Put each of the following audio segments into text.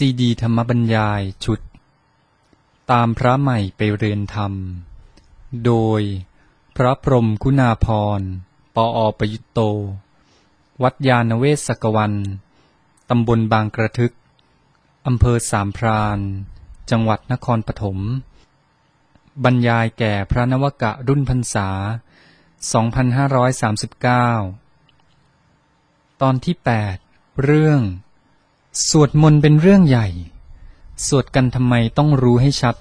ซีดีธรรมบรรยายชุดตามพระใหม่ไปเรียนธรรมโดยพระพรหมคุณาภรณ์ ปอ.ประยุตโต วัดยานเวศกวัน ตำบลบางกระทึก อำเภอสามพราน จังหวัดนครปฐม บรรยายแก่พระนวกะรุ่นพรรษา 2539 ตอนที่ 8 เรื่องสวดมนต์เป็นเรื่องใหญ่สวดกันทำไมต้องรู้ให้ชัด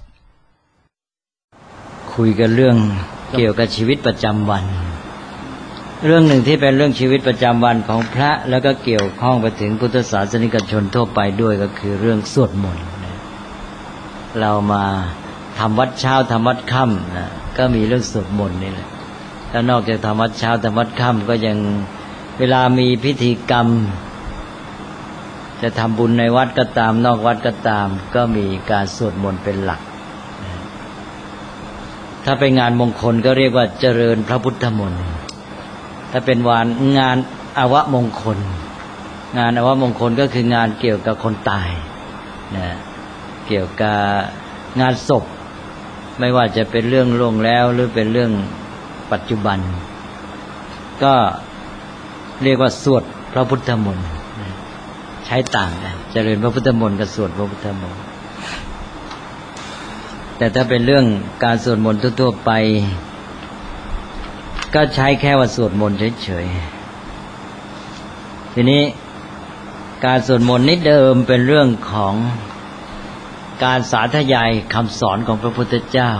คุยกันเรื่องเกี่ยวกับชีวิตประจำวันเรื่องหนึ่งที่เป็นเรื่องชีวิตประจำวันของพระแล้วก็เกี่ยวข้องไปถึงพุทธศาสนิกชนทั่วไปด้วยก็คือเรื่องสวดมนต์เรามาทำวัดเช้าทำวัดค่ำนะก็มีเรื่องสวดมนต์นี่แหละแล้วนอกจากทำวัดเช้าทำวัดค่ำก็ยังเวลามีพิธีกรรมจะทำบุญในวัดก็ตามนอกวัดก็ตามก็มีการสวดมนต์เป็นหลักถ้าเป็นงานมงคลก็เรียกว่าเจริญพระพุทธมนต์ถ้าเป็นงานอวมงคลงานอวมงคลก็คืองานเกี่ยวกับคนตายนะเกี่ยวกับงานศพไม่ว่าจะเป็นเรื่องล่วงแล้วหรือเป็นเรื่องปัจจุบันก็เรียกว่าสวดพระพุทธมนต์ใช้ต่างกันเจริญพระพุทธมนต์กับสวดพระพุทธมนต์แต่ถ้าเป็นเรื่องการสวดมนต์ทั่วๆไปก็ใช้แค่ว่าสวดมนต์เฉยๆทีนี้การสวดมนต์นี้เดิมเป็นเรื่องของการสาธยายคำสอนของพระพุทธเจ้า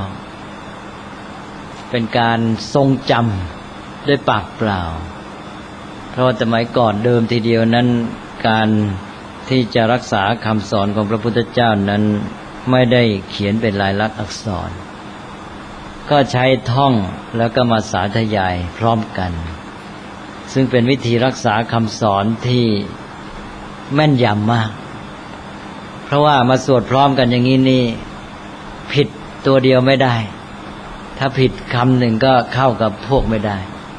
เป็นการทรงจำด้วยปากเปล่าเพราะว่าสมัยก่อนเดิมทีเดียวนั้นการที่จะรักษาคำสอนของพระพุทธเจ้านั้นไม่ได้เขียนเป็นลายลักษณ์อักษรก็ใช้ท่องแล้วก็มาสาธยายพร้อมกันซึ่งเป็นวิธีรักษาคำสอนที่แม่นยำมากเพราะว่ามาสวดพร้อมกันอย่างนี้นี่ผิดตัวเดียวไม่ได้ถ้าผิดคำหนึ่งก็เข้ากับพวกไม่ได้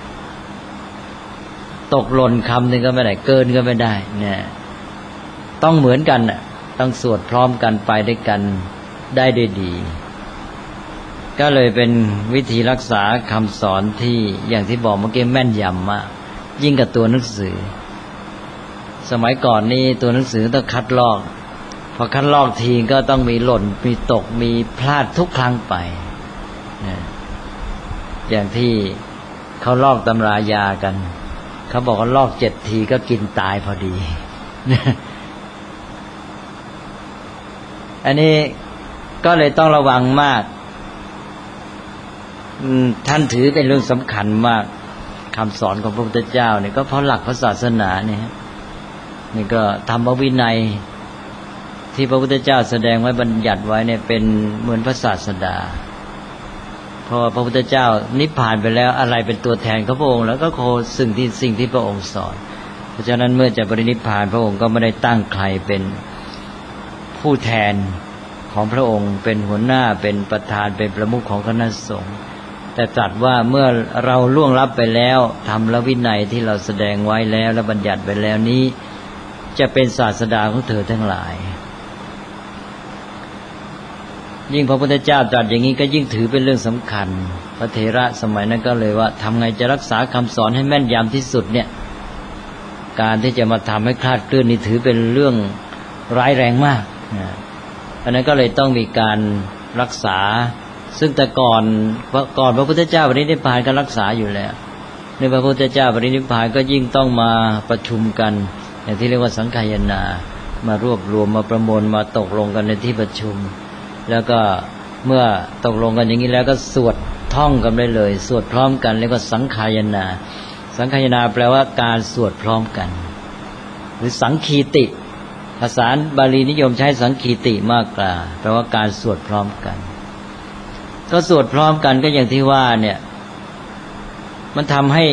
ตกหล่นคำหนึ่งก็ไม่ได้เกินก็ไม่ได้เนี่ยต้องเหมือนกันน่ะต้องสวดพร้อมกันไปด้วยกันได้ดีก็เลยเป็นวิธีรักษาคำสอนที่อย่างที่บอกเมื่อกี้แม่นยำมากยิ่งกับตัวหนังสือสมัยก่อนนี่ตัวหนังสือต้องคัดลอกพอคัดลอกทีก็ต้องมีหล่นมีตกมีพลาดทุกครั้งไปนะอย่างที่เขาลอกตำรายากันเขาบอกว่าลอก7 ทีก็กินตายพอดีอันนี้ก็เลยต้องระวังมากท่านถือเป็นเรื่องสำคัญมากคำสอนของพระพุทธเจ้าเนี่ยก็เพราะหลักพระศาสนาเนี่ยนี่ก็ธรรมวินัยที่พระพุทธเจ้าแสดงไว้บัญญัติไว้เนี่ยเป็นเหมือนพระศาสดาเพราะว่าพระพุทธเจ้านิพพานไปแล้วอะไรเป็นตัวแทนของพระองค์แล้วก็โคสิ่งที่พระองค์สอนเพราะฉะนั้นเมื่อจะปรินิพพานพระองค์ก็ไม่ได้ตั้งใครเป็นผู้แทนของพระองค์เป็นหัวหน้าเป็นประธานเป็นประมุขของคณะสงฆ์แต่ตรัสว่าเมื่อเราล่วงลับไปแล้วธรรมและวินัยที่เราแสดงไว้แล้วและบัญญัติไว้แล้วนี้จะเป็นศาสดาของเธอทั้งหลายยิ่งพระพุทธเจ้าตรัสอย่างนี้ก็ยิ่งถือเป็นเรื่องสำคัญพระเถระสมัยนั้นก็เลยว่าทำไงจะรักษาคำสอนให้แม่นยำที่สุดเนี่ยการที่จะมาทำให้คลาดเคลื่อนนี่ถือเป็นเรื่องร้ายแรงมากเพราะนั้นก็เลยต้องมีการรักษาซึ่งแต่ก่อนพระพุทธเจ้าปรินิพพานก็รักษาอยู่แล้วในพระพุทธเจ้าปรินิพพานก็ยิ่งต้องมาประชุมกันอย่างที่เรียกว่าสังฆายนามารวบรวมมาประมวลมาตกลงกันในที่ประชุมแล้วก็เมื่อตกลงกันอย่างนี้แล้วก็สวดท่องกันได้เลยสวดพร้อมกันเรียกว่าสังฆายนาสังฆายนาแปลว่าการสวดพร้อมกันหรือสังคีติภาษาบาลีนิยมใช้สังคีติมากกว่าแปลว่าการสวดพร้อมกันก็สวดพร้อมกันก็อย่างที่ว่าเนี่ยมันทำให้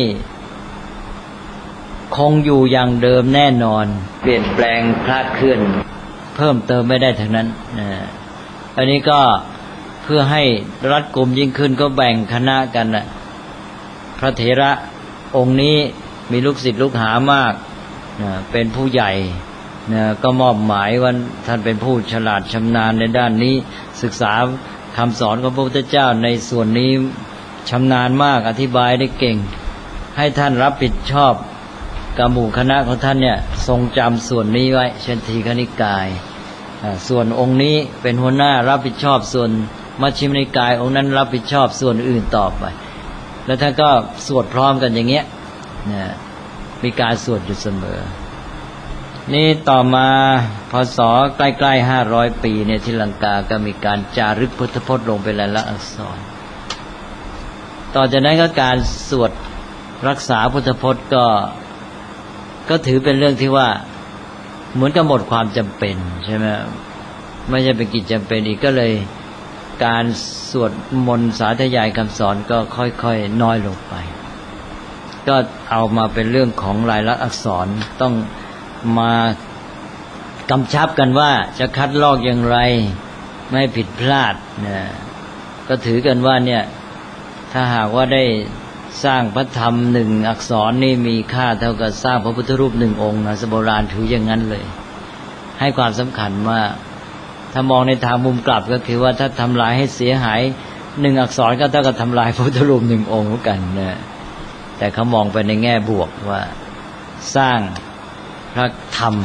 คงอยู่อย่างเดิมแน่นอนเปลี่ยนแปลงคลาดเคลื่อนเพิ่มเติมไม่ได้ทั้งนั้นอันนี้ก็เพื่อให้รัดกุมยิ่งขึ้นก็แบ่งคณะกันน่ะพระเถระองค์นี้มีลูกศิษย์ลูกหามากเป็นผู้ใหญ่นะก็มอบหมายว่าท่านเป็นผู้ฉลาดชำนาญในด้านนี้ศึกษาคำสอนของพระพุทธเจ้าในส่วนนี้ชำนาญมากอธิบายได้เก่งให้ท่านรับผิดชอบกับหมู่คณะของท่านเนี่ยทรงจำส่วนนี้ไว้เช่นทีฆนิกายส่วนองค์นี้เป็นหัวหน้ารับผิดชอบส่วนมัชฌิมนิกายองค์นั้นรับผิดชอบส่วนอื่นต่อไปแล้วท่านก็สวดพร้อมกันอย่างเงี้ยนะมีการสวดอยู่เสมอนี่ต่อมาพศใกล้ๆ500 ปีเนี่ยที่ลังกาก็มีการจารึกพุทธพจน์ลงเป็นลายลักษณ์อักษรต่อจากนั้นก็การสวดรักษาพุทธพจน์ก็ถือเป็นเรื่องที่ว่าเหมือนกับหมดความจำเป็นใช่ไหมไม่ใช่เป็นกิจจำเป็นอีกก็เลยการสวดมนต์สาธยายคำสอนก็ค่อยๆน้อยลงไปก็เอามาเป็นเรื่องของลายลักษณ์อักษรต้องมากำชับกันว่าจะคัดลอกอย่างไรไม่ให้ผิดพลาดนะก็ถือกันว่าเนี่ยถ้าหากว่าได้สร้างพระธรรม1 อักษรนี่มีค่าเท่ากับสร้างพระพุทธรูป1 องค์นะโบราณถืออย่างนั้นเลยให้ความสำคัญมากถ้ามองในทางมุมกลับก็คือว่าถ้าทำลายให้เสียหาย1 อักษรก็เท่ากับทำลายพระพุทธรูป1 องค์เหมือนกันนะแต่เขามองไปในแง่บวกว่าสร้างพระธรรม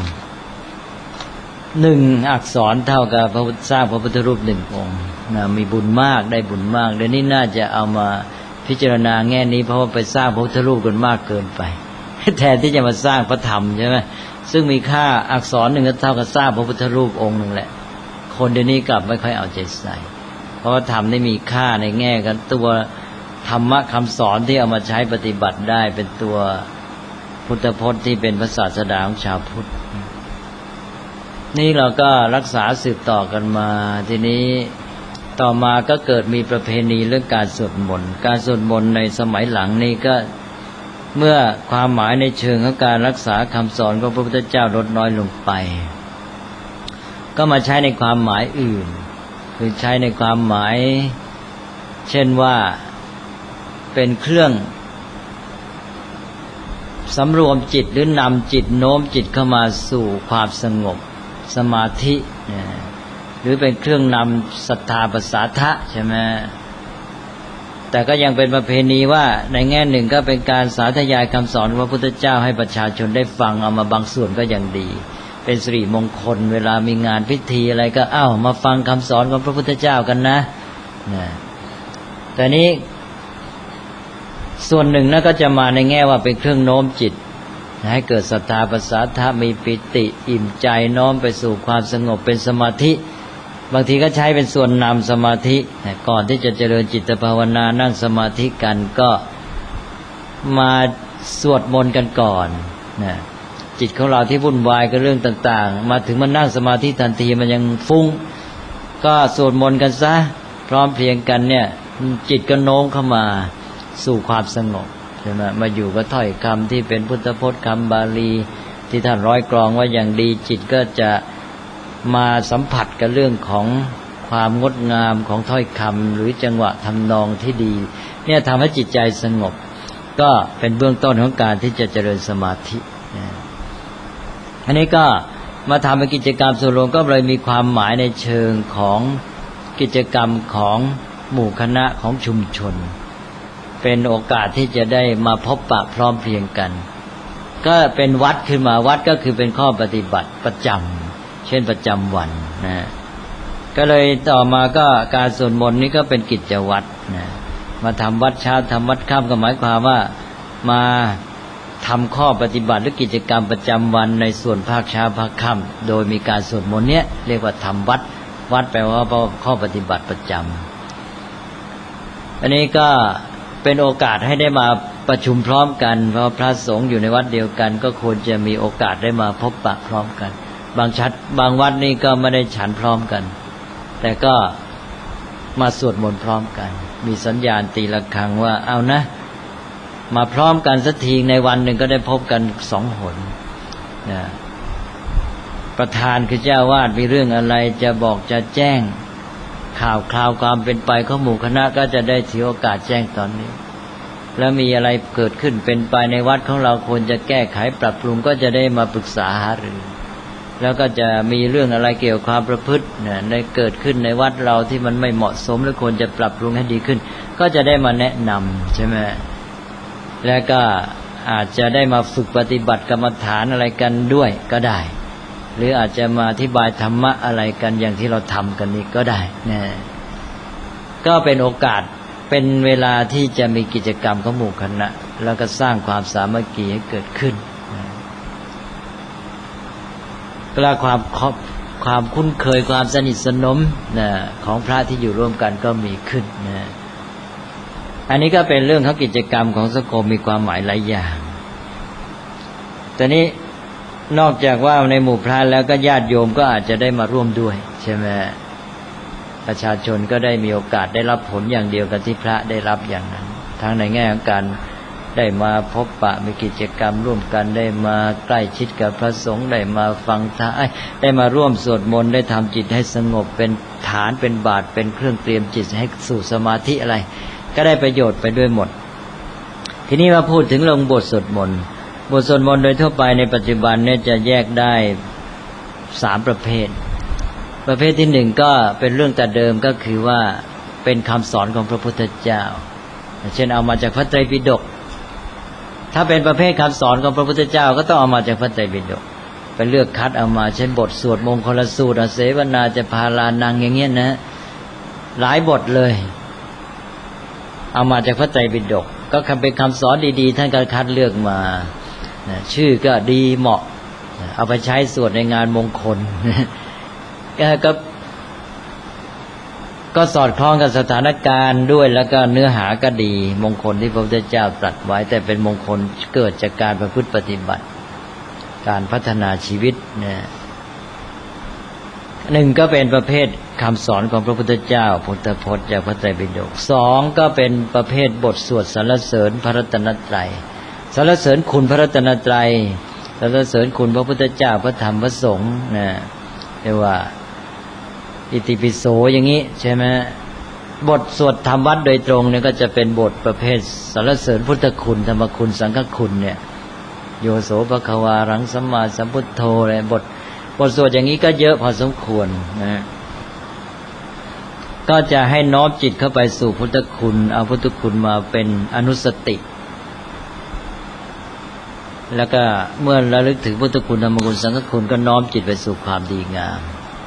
1 อักษรเท่ากับสร้างพระพุทธรูป1 องค์นะมีบุญมากได้บุญมากเดี๋ยวนี้น่าจะเอามาพิจารณาแง่นี้เพราะว่าไปสร้างพระพุทธรูปกันมากเกินไปแทนที่จะมาสร้างพระธรรมใช่ไหมซึ่งมีค่าอักษร1ก็เท่ากับสร้างพระพุทธรูปองค์1แหละคนเดี๋ยวนี้กลับไม่ค่อยเอาใจใส่เพราะว่าธรรมนี่มีค่าในแง่กันตัวธรรมะคำสอนที่เอามาใช้ปฏิบัติได้เป็นตัวพุทธพจน์ที่เป็นพระศาสดาของชาวพุทธนี่เราก็รักษาสืบต่อกันมาทีนี้ต่อมาก็เกิดมีประเพณีเรื่องการสวดมนต์การสวดมนต์ในสมัยหลังนี้ก็เมื่อความหมายในเชิงของการรักษาคำสอนของพระพุทธเจ้าลดน้อยลงไปก็มาใช้ในความหมายอื่นคือใช้ในความหมายเช่นว่าเป็นเครื่องสำรวมจิตหรือนำจิตโน้มจิตเข้ามาสู่ความสงบสมาธิหรือเป็นเครื่องนำศรัทธาประสาทะใช่ไหมแต่ก็ยังเป็นประเพณีว่าในแง่หนึ่งก็เป็นการสาธยายคำสอนของพระพุทธเจ้าให้ประชาชนได้ฟังเอามาบางส่วนก็ยังดีเป็นสิริมงคลเวลามีงานพิธีอะไรก็มาฟังคำสอนของพระพุทธเจ้ากันนะแต่นี้ส่วนหนึ่งนั่นก็จะมาในแง่ว่าเป็นเครื่องโน้มจิตให้เกิดศรัทธาประสาทะมีปิติอิ่มใจน้อมไปสู่ความสงบเป็นสมาธิบางทีก็ใช้เป็นส่วนนำสมาธิก่อนที่จะเจริญจิตภาวนานั่งสมาธิกันก็มาสวดมนต์กันก่อนนะจิตของเราที่วุ่นวายกับเรื่องต่างๆมาถึงมันนั่งสมาธิทันทีมันยังฟุ้งก็สวดมนต์กันซะพร้อมเพรียงกันเนี่ยจิตก็โน้มเข้ามาสู่ความสงบใช่ไหมมาอยู่กับถ้อยคำที่เป็นพุทธพจน์คำบาลีที่ท่านร้อยกรองว่าอย่างดีจิตก็จะมาสัมผัสกับเรื่องของความงดงามของถ้อยคำหรือจังหวะทำนองที่ดีเนี่ยทำให้จิตใจสงบก็เป็นเบื้องต้นของการที่จะเจริญสมาธิอันนี้ก็มาทำเป็นกิจกรรมส่วนรวมก็เลยมีความหมายในเชิงของกิจกรรมของหมู่คณะของชุมชนเป็นโอกาสที่จะได้มาพบปะพร้อมเพรียงกันก็เป็นวัดขึ้นมาวัดก็คือเป็นข้อปฏิบัติประจำเช่นประจำวันนะก็เลยต่อมาก็การสวดมนต์นี้ก็เป็นกิจวัตรนะมาทำวัดเช้าทำวัดค่ำก็หมายความว่ามาทำข้อปฏิบัติหรือกิจกรรมประจำวันในส่วนภาคเช้าภาคค่ำโดยมีการสวดมนต์เนี้ยเรียกว่าทำวัดแปลว่าข้อปฏิบัติประจำอันนี้ก็เป็นโอกาสให้ได้มาประชุมพร้อมกันเพราะพระสงฆ์อยู่ในวัดเดียวกันก็ควรจะมีโอกาสได้มาพบปะพร้อมกันบางวัดนี่ก็ไม่ได้ฉันพร้อมกันแต่ก็มาสวดมนต์พร้อมกันมีสัญญาณตีระฆังว่าเอานะมาพร้อมกันสักทีในวันหนึ่งก็ได้พบกัน2 หนนะประธานคือเจ้าวาดมีเรื่องอะไรจะบอกจะแจ้งข่าวคราวความเป็นไปของหมู่คณะก็จะได้ถือโอกาสแจ้งตอนนี้แล้วมีอะไรเกิดขึ้นเป็นไปในวัดของเราควรจะแก้ไขปรับปรุงก็จะได้มาปรึกษาหารือแล้วก็จะมีเรื่องอะไรเกี่ยวกับความประพฤติได้เกิดขึ้นในวัดเราที่มันไม่เหมาะสมหรือควรจะปรับปรุงให้ดีขึ้นก็จะได้มาแนะนำใช่ไหมแล้วก็อาจจะได้มาฝึกปฏิบัติกรรมฐานอะไรกันด้วยก็ได้หรืออาจจะมาอธิบายธรรมะอะไรกันอย่างที่เราทำกันนี้ก็ได้นะก็เป็นโอกาสเป็นเวลาที่จะมีกิจกรรมของหมู่คณะแล้วก็สร้างความสามัคคีให้เกิดขึ้นและความคุ้นเคยความสนิทสนมของพระที่อยู่ร่วมกันก็มีขึ้นนะอันนี้ก็เป็นเรื่องของกิจกรรมของสังคมมีความหมายหลายอย่างแต่นี้นอกจากว่าในหมู่พระแล้วก็ญาติโยมก็อาจจะได้มาร่วมด้วยใช่ไหมประชาชนก็ได้มีโอกาสได้รับผลอย่างเดียวกับที่พระได้รับอย่างนั้นทั้งในแง่ของการได้มาพบปะมีกิจกรรมร่วมกันได้มาใกล้ชิดกับพระสงฆ์ได้มาฟังธรรมได้มาร่วมสวดมนต์ได้ทำจิตให้สงบเป็นฐานเป็นบาตรเป็นเครื่องเตรียมจิตให้สู่สมาธิอะไรก็ได้ประโยชน์ไปด้วยหมดทีนี้มาพูดถึงเรื่องบทสวดมนต์บทสวดมนต์โดยทั่วไปในปัจจุบันเนี่ยจะแยกได้3ประเภทที่หนึ่งก็เป็นเรื่องแต่เดิมก็คือว่าเป็นคำสอนของพระพุทธเจ้าเช่นเอามาจากพระไตรปิฎกถ้าเป็นประเภทคำสอนของพระพุทธเจ้าก็ต้องเอามาจากพระไตรปิฎกไปเลือกคัดเอามาเช่นบทสวดมงคลสูตรเสวนาจะพาลานังอย่างเงี้ยนะหลายบทเลยเอามาจากพระไตรปิฎกก็เป็นคำสอนดีๆท่านก็คัดเลือกมาชื่อก็ดีเหมาะเอาไปใช้สวดในงานมงคลก็สอดคล้องกับสถานการณ์ด้วยแล้วก็เนื้อหาก็ดีมงคลที่พระพุทธเจ้าตรัสไว้แต่เป็นมงคลเกิดจากการประพฤติปฏิบัติการพัฒนาชีวิตหนึ่งก็เป็นประเภทคำสอนของพระพุทธเจ้าพุทธพจน์จากพระไตรปิฎกสองก็เป็นประเภทบทสวดสรรเสริญพระรัตนตรัยสรรเสริญคุณพระรัตนตรัยสรรเสริญคุณพระพุทธเจ้าพระธรรมพระสงฆ์เรียกว่าอิติปิโสอย่างนี้ใช่ไหมบทสวดธรรมวัดโดยตรงเนี่ยก็จะเป็นบทประเภทสรรเสริญพุทธคุณธรรมคุณสังฆคุณเนี่ยโยโสภควารังสัมมาสัมพุทโธอะไรบทสวดอย่างนี้ก็เยอะพอสมควรนะก็จะให้น้อมจิตเข้าไปสู่พุทธคุณเอาพุทธคุณมาเป็นอนุสติแล้วก็เมื่อระลึกถึงพุทธคุณธรรมคุณสังฆคุณก็น้อมจิตไปสู่ความดีงาม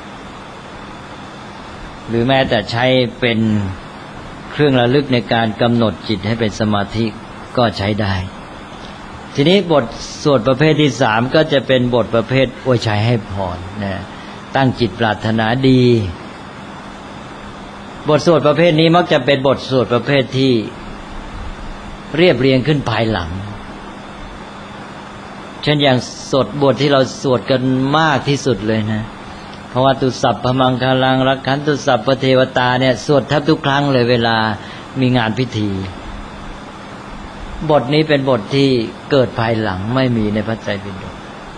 หรือแม้แต่ใช้เป็นเครื่องระลึกในการกำหนดจิตให้เป็นสมาธิก็ใช้ได้ทีนี้บทสวดประเภทที่3ก็จะเป็นบทประเภทอวยชัยให้พรตั้งจิตปรารถนาดีบทสวดประเภทนี้มักจะเป็นบทสวดประเภทที่เรียบเรียงขึ้นภายหลังเช่นอย่างสวดบทที่เราสวดกันมากที่สุดเลยนะภวตุสัพพมังคลังรักขันตุสัพพเทวตาเนี่ยสวดแทบทุกครั้งเลยเวลามีงานพิธีบทนี้เป็นบทที่เกิดภายหลังไม่มีในพระไตรปิฎก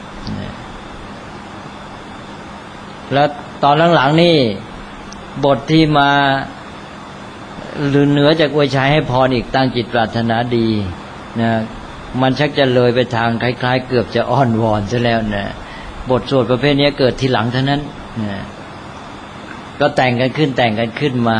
แล้วตอนหลังๆนี่บทที่มาหรือเหนือจากอวยชัยให้พรอีกตั้งจิตปรารถนาดีนะมันชักจะเลยไปทางคล้ายๆเกือบจะอ้อนวอนซะแล้วนะบทสวดประเภทนี้เกิดทีหลังเท่านั้นนะก็แต่งกันขึ้นมา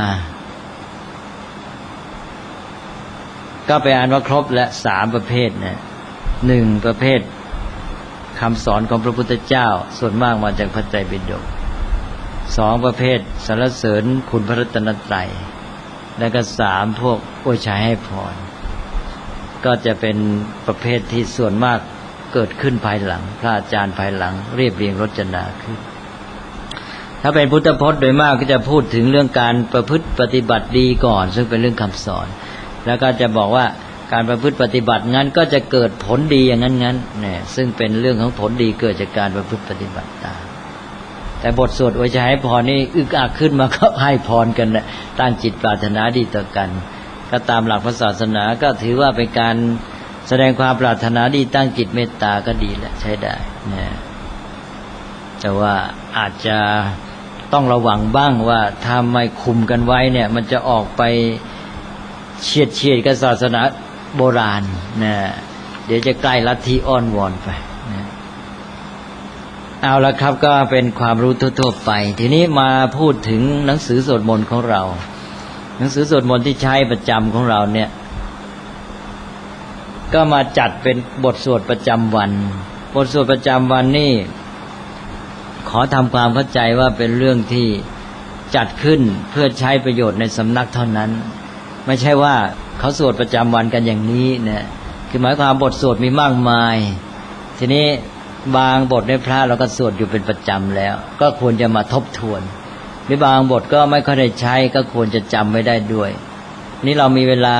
ก็ไปอ่านว่าครบและ3ประเภทนะ1ประเภทคำสอนของพระพุทธเจ้าส่วนมากมาจากพระไตรปิฎก2ประเภทสรรเสริญคุณพระรัตนตรัยแล้วก็3พวกอวยชัยให้พรก็จะเป็นประเภทที่ส่วนมากเกิดขึ้นภายหลังพระอาจารย์ภายหลังเรียบเรียงรจนาขึ้นถ้าเป็นพุทธพจน์โดยมากก็จะพูดถึงเรื่องการประพฤติปฏิบัติดีก่อนซึ่งเป็นเรื่องคำสอนแล้วก็จะบอกว่าการประพฤติปฏิบัติงั้นก็จะเกิดผลดีอย่างนั้นเนี่ยซึ่งเป็นเรื่องของผลดีเกิดจากการประพฤติปฏิบัติตามแต่บทสวดอวยชัยให้พรนี่อึกอักขึ้นมาก็ให้พรกันนะตั้งจิตปรารถนาดีต่อกันก็ตามหลักพระศาสนาก็ถือว่าเป็นการแสดงความปรารถนาดีตั้งจิตเมตตาก็ดีแหละใช้ได้นะแต่ว่าอาจจะต้องระวังบ้างว่าถ้าไม่คุมกันไว้เนี่ยมันจะออกไปเฉียดกับศาสนาโบราณนะเดี๋ยวจะใกล้ลัทธิอ้อนวอนไปนะเอาละครับก็เป็นความรู้ทั่วๆไปทีนี้มาพูดถึงหนังสือสวดมนต์ของเราหนังสือสวดมนต์ที่ใช้ประจำของเราเนี่ยก็มาจัดเป็นบทสวดประจำวันบทสวดประจำวันนี่ขอทำความเข้าใจว่าเป็นเรื่องที่จัดขึ้นเพื่อใช้ประโยชน์ในสำนักเท่านั้นไม่ใช่ว่าเขาสวดประจำวันกันอย่างนี้นะคือหมายความบทสวดมีมากมายทีนี้บางบทในพระเราก็สวดอยู่เป็นประจำแล้วก็ควรจะมาทบทวนหรือบางบทก็ไม่ค่อยได้ใช้ก็ควรจะจำไม่ได้ด้วยนี่เรามีเวลา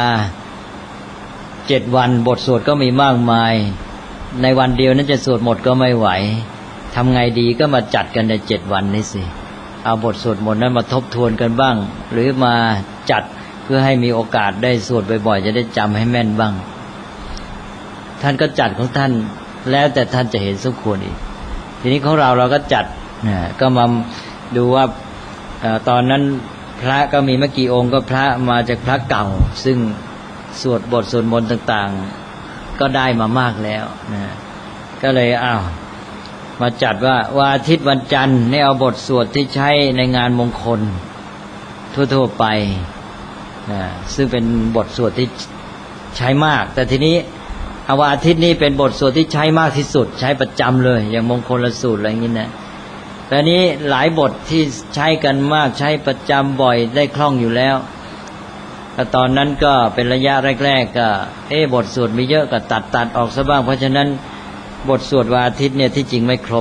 7 วันบทสวดก็มีมากมายในวันเดียวนั้นจะสวดหมดก็ไม่ไหวทำไงดีก็มาจัดกันใน7 วันนี้สิเอาบทสวดมนต์นั้นมาทบทวนกันบ้างหรือมาจัดเพื่อให้มีโอกาสได้สวดบ่อยๆจะได้จำให้แม่นบ้างท่านก็จัดของท่านแล้วแต่ท่านจะเห็นสมควรอีกทีนี้ของเราก็จัดก็มาดูว่าตอนนั้นพระก็มีไม่กี่องค์ก็พระมาจากพระเก่าซึ่งสวดบทสวดมนต์ต่างๆก็ได้มามากแล้วก็เลยมาจัดว่าวันอาทิตย์วันจันทร์ให้เอาบทสวดที่ใช้ในงานมงคลทั่วๆไปซึ่งเป็นบทสวดที่ใช้มากแต่ทีนี้วันอาทิตย์นี้เป็นบทสวดที่ใช้มากที่สุดใช้ประจำเลยอย่างมงคลสูตรอะไรอย่างนี้นะแต่นี้หลายบทที่ใช้กันมากใช้ประจำบ่อยได้คล่องอยู่แล้วแต่ตอนนั้นก็เป็นระยะแรกๆก็บทสวดมีเยอะก็ตัดออกซะบ้างเพราะฉะนั้นบทสวดวันอาทิตย์เนี่ยที่จริงไม่คร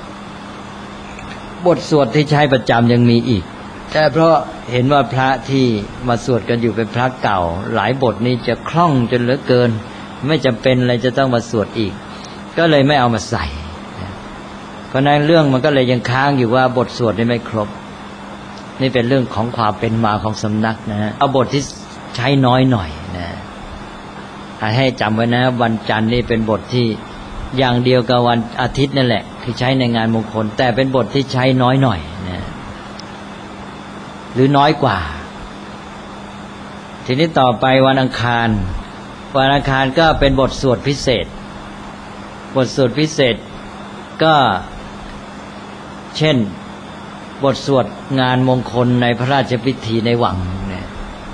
บบทสวดที่ใช้ประจำยังมีอีกแต่เพราะเห็นว่าพระที่มาสวดกันอยู่เป็นพระเก่าหลายบทนี้จะคล่องจนเหลือเกินไม่จำเป็นอะไรจะต้องมาสวดอีกก็เลยไม่เอามาใส่เพราะนั้นเรื่องมันก็เลยยังค้างอยู่ว่าบทสวดนี่ไม่ครบนี่เป็นเรื่องของความเป็นมาของสำนักนะเอาบทที่ใช้น้อยหน่อยนะให้จำไว้นะวันจันทร์นี่เป็นบทที่อย่างเดียวกับวันอาทิตย์นั่นแหละคือใช้ในงานมงคลแต่เป็นบทที่ใช้น้อยหน่อยนะหรือน้อยกว่าทีนี้ต่อไปวันอังคารก็เป็นบทสวดพิเศษบทสวดพิเศษก็เช่นบทสวดงานมงคลในพระราชพิธีในวังเนี่ย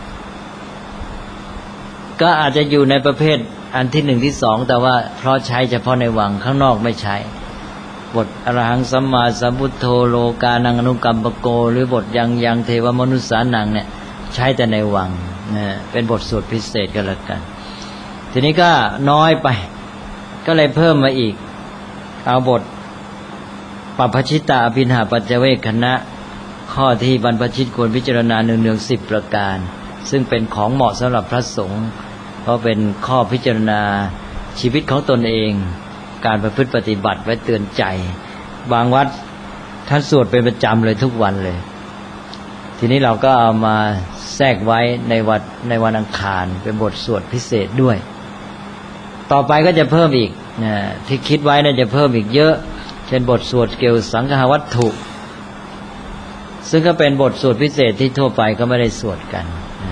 ก็อาจจะอยู่ในประเภทอันที่1ที่2แต่ว่าเพราะใช้เฉพาะในวังข้างนอกไม่ใช้บทอรหังสัมมาสัมพุทโธโลกานังอนุกัมปโกหรือบทยังเทวมนุสสานังเนี่ยใช้แต่ในวังเป็นบทสวดพิเศษก็แล้วกันทีนี้ก็น้อยไปก็เลยเพิ่มมาอีกเอาบทปัพพชิตาอภินหาปัจจเวคขณะข้อที่บรรพชิตควรพิจารณาเนืองๆ10 ประการซึ่งเป็นของเหมาะสำหรับพระสงฆ์เพราะเป็นข้อพิจารณาชีวิตของตนเองการประพฤติปฏิบัติไว้เตือนใจบางวัดท่านสวดเป็นประจำเลยทุกวันเลยทีนี้เราก็เอามาแทรกไว้ในวันอังคารเป็นบทสวดพิเศษด้วยต่อไปก็จะเพิ่มอีกที่คิดไว้น่าจะเพิ่มอีกเยอะเช่นบทสวดเกี่ยวสังฆวัตถุซึ่งก็เป็นบทสวดพิเศษที่ทั่วไปก็ไม่ได้สวดกัน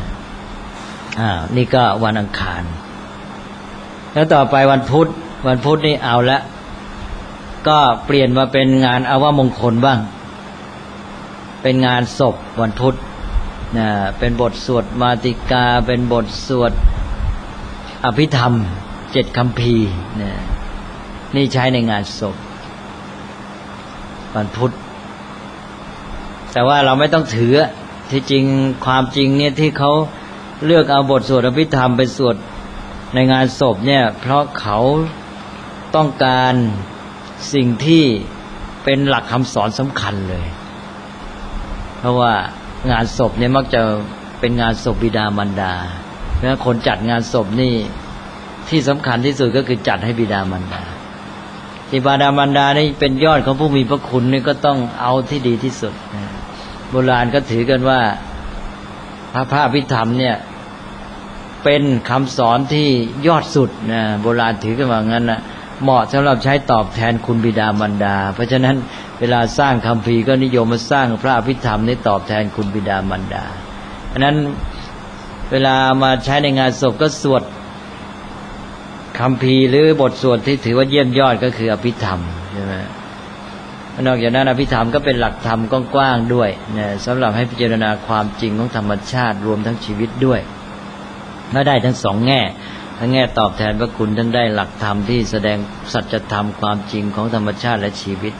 นี่ก็วันอังคารแล้วต่อไปวันพุธนี่เอาละก็เปลี่ยนมาเป็นงานอาวมงคลบ้างเป็นงานศพวันพุธเป็นบทสวดมาติกาเป็นบทสวดอภิธรรม7 คัมภีร์นี่ใช้ในงานศพวันพุธแต่ว่าเราไม่ต้องถือที่จริงความจริงเนี่ยที่เขาเลือกเอาบทสวดอภิธรรมไปสวดในงานศพเนี่ยเพราะเขาต้องการสิ่งที่เป็นหลักคำสอนสำคัญเลยเพราะว่างานศพเนี่ยมักจะเป็นงานศพบิดามารดาแล้วคนจัดงานศพนี่ที่สำคัญที่สุดก็คือจัดให้บิดามารดาที่บิดามารดานี่เป็นยอดของผู้มีพระคุณนี่ก็ต้องเอาที่ดีที่สุดโบราณก็ถือกันว่าพระอภิธรรมเนี่ยเป็นคำสอนที่ยอดสุดนะโบราณถือกันว่างั้นนะเหมาะสำหรับใช้ตอบแทนคุณบิดามารดาเพราะฉะนั้นเวลาสร้างคัมภีร์ก็นิยมมาสร้างพระอภิธรรมนี้ตอบแทนคุณบิดามารดาเพราะนั้นเวลามาใช้ในงานศพก็สวดคัมภีร์หรือบทสวดที่ถือว่าเยี่ยมยอดก็คืออภิธรรมใช่ไหมนอกจากนั้นอภิธรรมก็เป็นหลักธรรมกว้างๆด้วยนะสำหรับให้พิจารณาความจริงของธรรมชาติรวมทั้งชีวิตด้วยก็ได้ทั้งสองแง่ทั้งแง่ตอบแทนพระคุณทั้งได้หลักธรรมที่แสดงสัจธรรมความจริงของธรรมชาติและชีวิต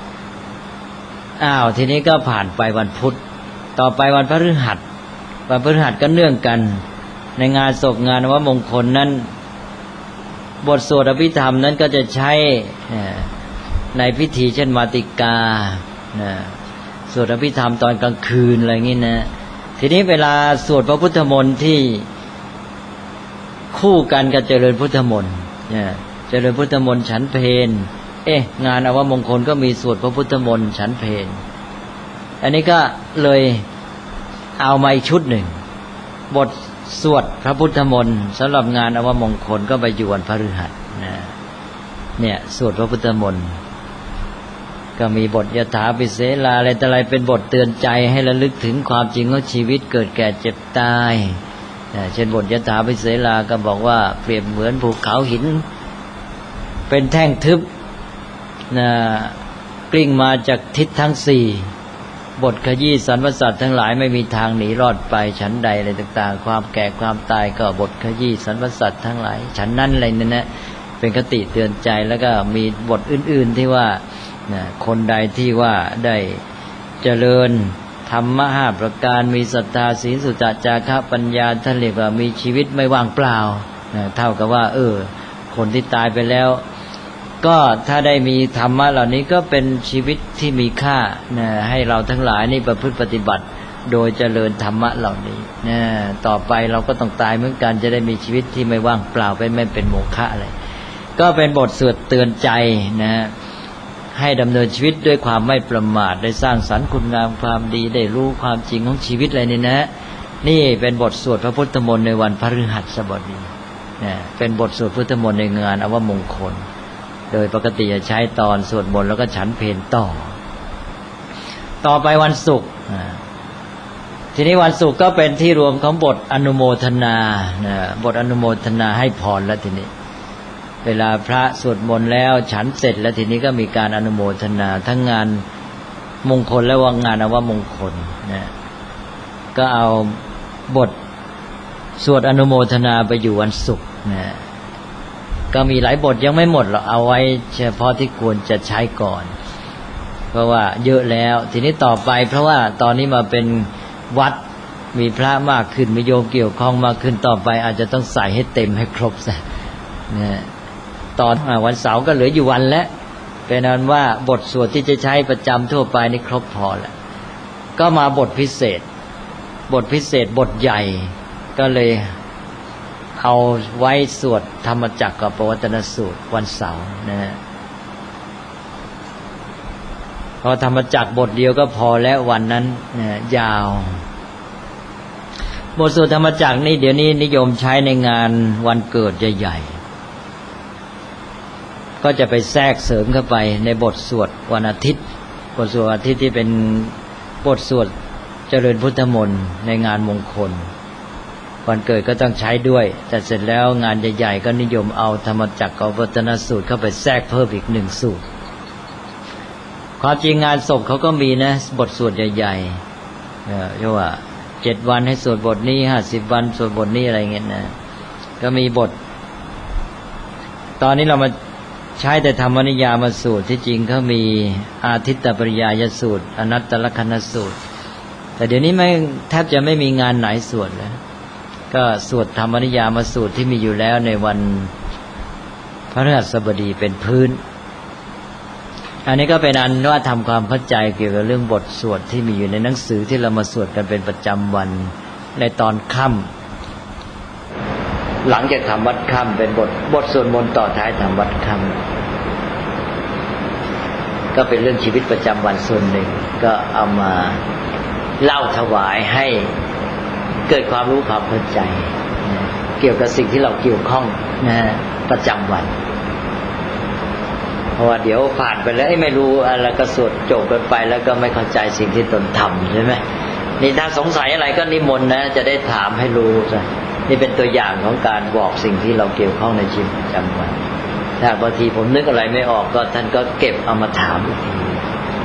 ทีนี้ก็ผ่านไปวันพุธต่อไปวันพฤหัสก็เนื่องกันในงานศพงานวมงคลนั้นบทสวดอภิธรรมนั้นก็จะใช้ในพิธีเช่นมาติกาสวดอภิธรรมตอนกลางคืนอะไรอย่างนี้นะทีนี้เวลาสวดพระพุทธมนต์ที่คู่กันกับเจริญพุทธมนต์เจริญพุทธมนต์ฉันเพลงานอวมงคลก็มีสวดพระพุทธมนต์ฉันเพลอันนี้ก็เลยเอามาอีกชุดหนึ่งบทสวดพระพุทธมนต์สำหรับงานอวมงคลก็ไปอยู่วันพฤหัสเนี่ยสวดพระพุทธมนต์ก็มีบทยถาภิเสลาอะไรต่ออะไรเป็นบทเตือนใจให้ระลึกถึงความจริงของชีวิตเกิดแก่เจ็บตายเช่นบทยถาภิเสลาก็บอกว่าเปรียบเหมือนภูเขาหินเป็นแท่งทึบกลิ้งมาจากทิศทั้งสี่บทขยี้สรรพสัตว์ทั้งหลายไม่มีทางหนีรอดไปฉันใดอะไรต่างๆความแก่ความตายก็บทขยี้สรรพสัตว์ทั้งหลายฉันนั้นอะไรนั่นนะเป็นคติเตือนใจแล้วก็มีบทอื่นๆที่ว่าคนใดที่ว่าได้เจริญธรรมะ5ประการมีศรัทธาศีลสุตจาคะปัญญาท่านเรียกว่ามีชีวิตไม่ว่างเปล่าเท่ากับว่าคนที่ตายไปแล้วก็ถ้าได้มีธรรมะเหล่านี้ก็เป็นชีวิตที่มีค่าให้เราทั้งหลายนี่ประพฤติปฏิบัติโดยเจริญธรรมะเหล่านี้ต่อไปเราก็ต้องตายเหมือนกันจะได้มีชีวิตที่ไม่ว่างเปล่าไม่เป็นโมฆะอะไรก็เป็นบทสวดเตือนใจให้ดำเนินชีวิตด้วยความไม่ประมาทได้สร้างสรรค์คุณงามความดีได้รู้ความจริงของชีวิตอะไรนี่นะนี่เป็นบทสวดพระพุทธมนต์ในวันพฤหัสบดีเป็นบทสวดพุทธมนต์ในงานอวมงคลโดยปกติจะใช้ตอนสวดมนต์แล้วก็ฉันเพลต่อไปวันศุกร์ทีนี้วันศุกร์ก็เป็นที่รวมของบทอนุโมทนาบทอนุโมทนาให้พรแล้วทีนี้เวลาพระสวดมนต์แล้วฉันเสร็จแล้วทีนี้ก็มีการอนุโมทนาทั้งงานมงคลและว่างานอวมงคลก็เอาบทสวดอนุโมทนาไปอยู่วันศุกร์ก็มีหลายบทยังไม่หมดหรอกเอาไว้เฉพาะที่ควรจะใช้ก่อนเพราะว่าเยอะแล้วทีนี้ต่อไปเพราะว่าตอนนี้มาเป็นวัดมีพระมากขึ้นมีโยมเกี่ยวข้องมากขึ้นต่อไปอาจจะต้องใส่ให้เต็มให้ครบซะตอนวันเสาร์ก็เหลืออยู่วันแล้วเป็นนั้นว่าบทสวดที่จะใช้ประจำทั่วไปนี่ครบพอแล้วก็มาบทพิเศษบทใหญ่ก็เลยเอาไว้สวดธรรมจักรกับปวัตตนสูตรวันเสาร์พอธรรมจักรบทเดียวก็พอแล้ววันนั้นยาวบทสวดธรรมจักรนี่เดี๋ยวนี้นิยมใช้ในงานวันเกิดใหญ่ๆก็จะไปแทรกเสริมเข้าไปในบทสวดวันอาทิตย์บทสวดอาทิตย์ที่เป็นบทสวดเจริญพุทธมนต์ในงานมงคลวันเกิดก็ต้องใช้ด้วยแต่เสร็จแล้วงานใหญ่ๆก็นิยมเอาธรรมจักรกับปวัตตนสูตรเข้าไปแทรกเพิ่มอีก1สูตรความจริงงานศพเขาก็มีนะบทสวดใหญ่ๆเรียกว่า7วันให้สวดบทนี้50วันสวดบทนี้อะไรเงี้ยนะก็มีบทตอนนี้เรามาใช้แต่ธรรมนิยามสูตรที่จริงเขามีอาทิตตปริยายสูตรอนัตตลกนัสสูตรแต่เดี๋ยวนี้แทบจะไม่มีงานไหนสวดแล้วก็สวดธรรมนิยามสูตรที่มีอยู่แล้วในวันพฤหัสบดีเป็นพื้นอันนี้ก็เป็นอันว่าทำความเข้าใจเกี่ยวกับเรื่องบทสวดที่มีอยู่ในหนังสือที่เรามาสวดกันเป็นประจำวันในตอนค่ำหลังจากทำวัดค่ำเป็นบทสวดมนต์ต่อท้ายทำวัดค่ำก็เป็นเรื่องชีวิตประจำวันส่วนหนึ่งก็เอามาเล่าถวายให้เกิดความรู้ความเข้าใจเกี่ยวกับสิ่งที่เราเกี่ยวข้องประจำวันเพราะว่าเดี๋ยวผ่านไปแล้วไม่รู้อะไรก็สวดจบกันไปแล้วก็ไม่เข้าใจสิ่งที่ตนทำใช่ไหมนี่ถ้าสงสัยอะไรก็นิมนต์นะจะได้ถามให้รู้ซะนี่เป็นตัวอย่างของการบอกสิ่งที่เราเกี่ยวข้องในชีวิตประจำวันถ้าบางทีผมนึกอะไรไม่ออกก็ท่านก็เก็บเอามาถามอีกที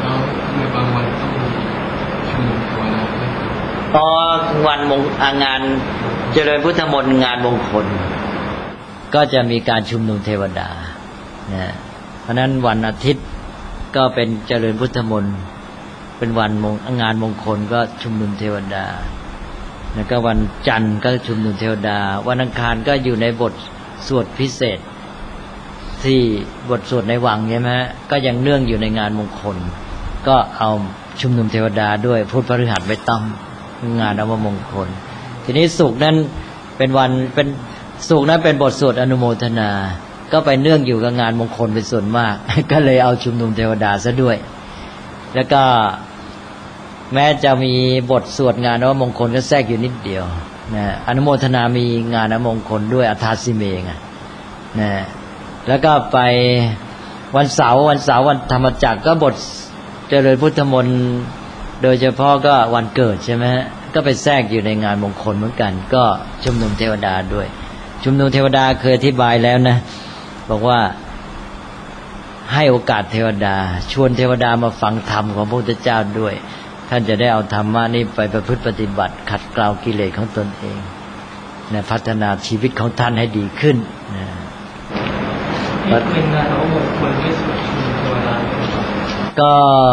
พอวันงานเจริญพุทธมนต์งานมงคลก็จะมีการชุมนุมเทวดานะเพราะนั้นวันอาทิตย์ก็เป็นเจริญพุทธมนต์เป็นวันงานมงคลก็ชุมนุมเทวดาแล้วก็วันจันทร์ก็ชุมนุมเทวดาวันอังคารก็อยู่ในบทสวดพิเศษที่บทสวดในวังใช่ไหมก็ยังเนื่องอยู่ในงานมงคลก็เอาชุมนุมเทวดาด้วยพุธพฤหัสไม่ต้องงานอัปมงคลทีนี้ศุกร์นั้นเป็นวันเป็นศุกร์นั้นเป็นบทสวดอนุโมทนาก็ไปเนื่องอยู่กับงานมงคลเป็นส่วนมาก ก็เลยเอาชุมนุมเทวดาซะด้วยแล้วก็แม้จะมีบทสวดงานอัปมงคลก็แทรกอยู่นิดเดียวนะอนุโมทนามีงานอัปมงคลด้วยอัฏฐาสิเมงนะแล้วก็ไปวันเสาร์วันธรรมจักรก็บทเจริญพุทธมนต์โดยเฉพาะก็วันเกิดใช่ไหมก็ไปแทรกอยู่ในงานมงคลเหมือนกันก็ชุมนุมเทวดาด้วยชุมนุมเทวดาเคยอธิบายแล้วนะบอกว่าให้โอกาสเทวดาชวนเทวดามาฟังธรรมของพระพุทธเจ้าด้วยท่านจะได้เอาธรรมะนี้ไปประพฤติปฏิบัติขัดเกลากิเลสของตนเองนะพัฒนาชีวิตของท่านให้ดีขึ้นนะเป็นงานของมงคลที่สุดชุมนุมเทวดาก็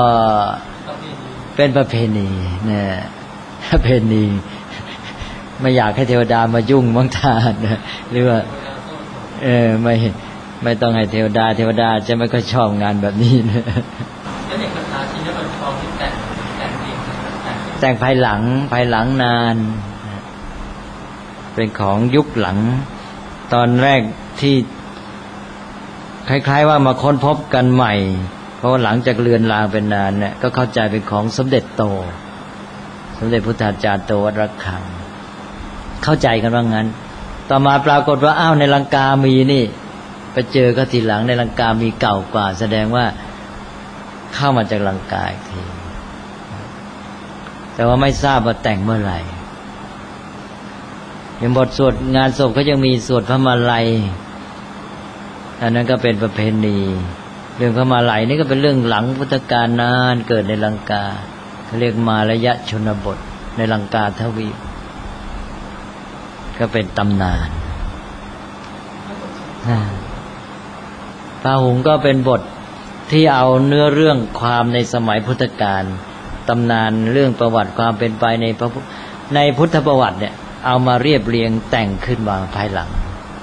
เป็นประเพณีนะประเพณีไม่อยากให้เทวดามายุ่งบ้างท่านนะหรือว่าไม่ต้องให้เทวดาจะไม่ค่อยชอบงานแบบนี้นะแล้วเด็กภาษาชินบัญชรที่แต่งเองแต่งภายหลังนานเป็นของยุคหลังตอนแรกที่คล้ายๆว่ามาค้นพบกันใหม่เพราะว่าหลังจากเลือนลางเป็นนานเนี่ยก็เข้าใจเป็นของสมเด็จโตสมเด็จพุทธาจารย์โตวัดระฆังเข้าใจกันว่างั้นต่อมาปรากฏว่าอ้าวในลังกามีนี่ไปเจอก็ทีหลังในลังกามีเก่ากว่าแสดงว่าเข้ามาจากลังกาอีกทีแต่ว่าไม่ทราบว่าแต่งเมื่อไหร่อย่างบทสวดงานศพก็ยังมีสวดพระมาลัยอันนั้นก็เป็นประเพณีเรื่องพระมาลัยนี่ก็เป็นเรื่องหลังพุทธกาลนานเกิดในลังกาเขาเรียกมาลยชนบทในลังกาทวีปก็เป็นตำนานพาหุงก็เป็นบทที่เอาเนื้อเรื่องความในสมัยพุทธกาลตำนานเรื่องประวัติความเป็นไปในพุทธประวัติเนี่ยเอามาเรียบเรียงแต่งขึ้นมาภายหลัง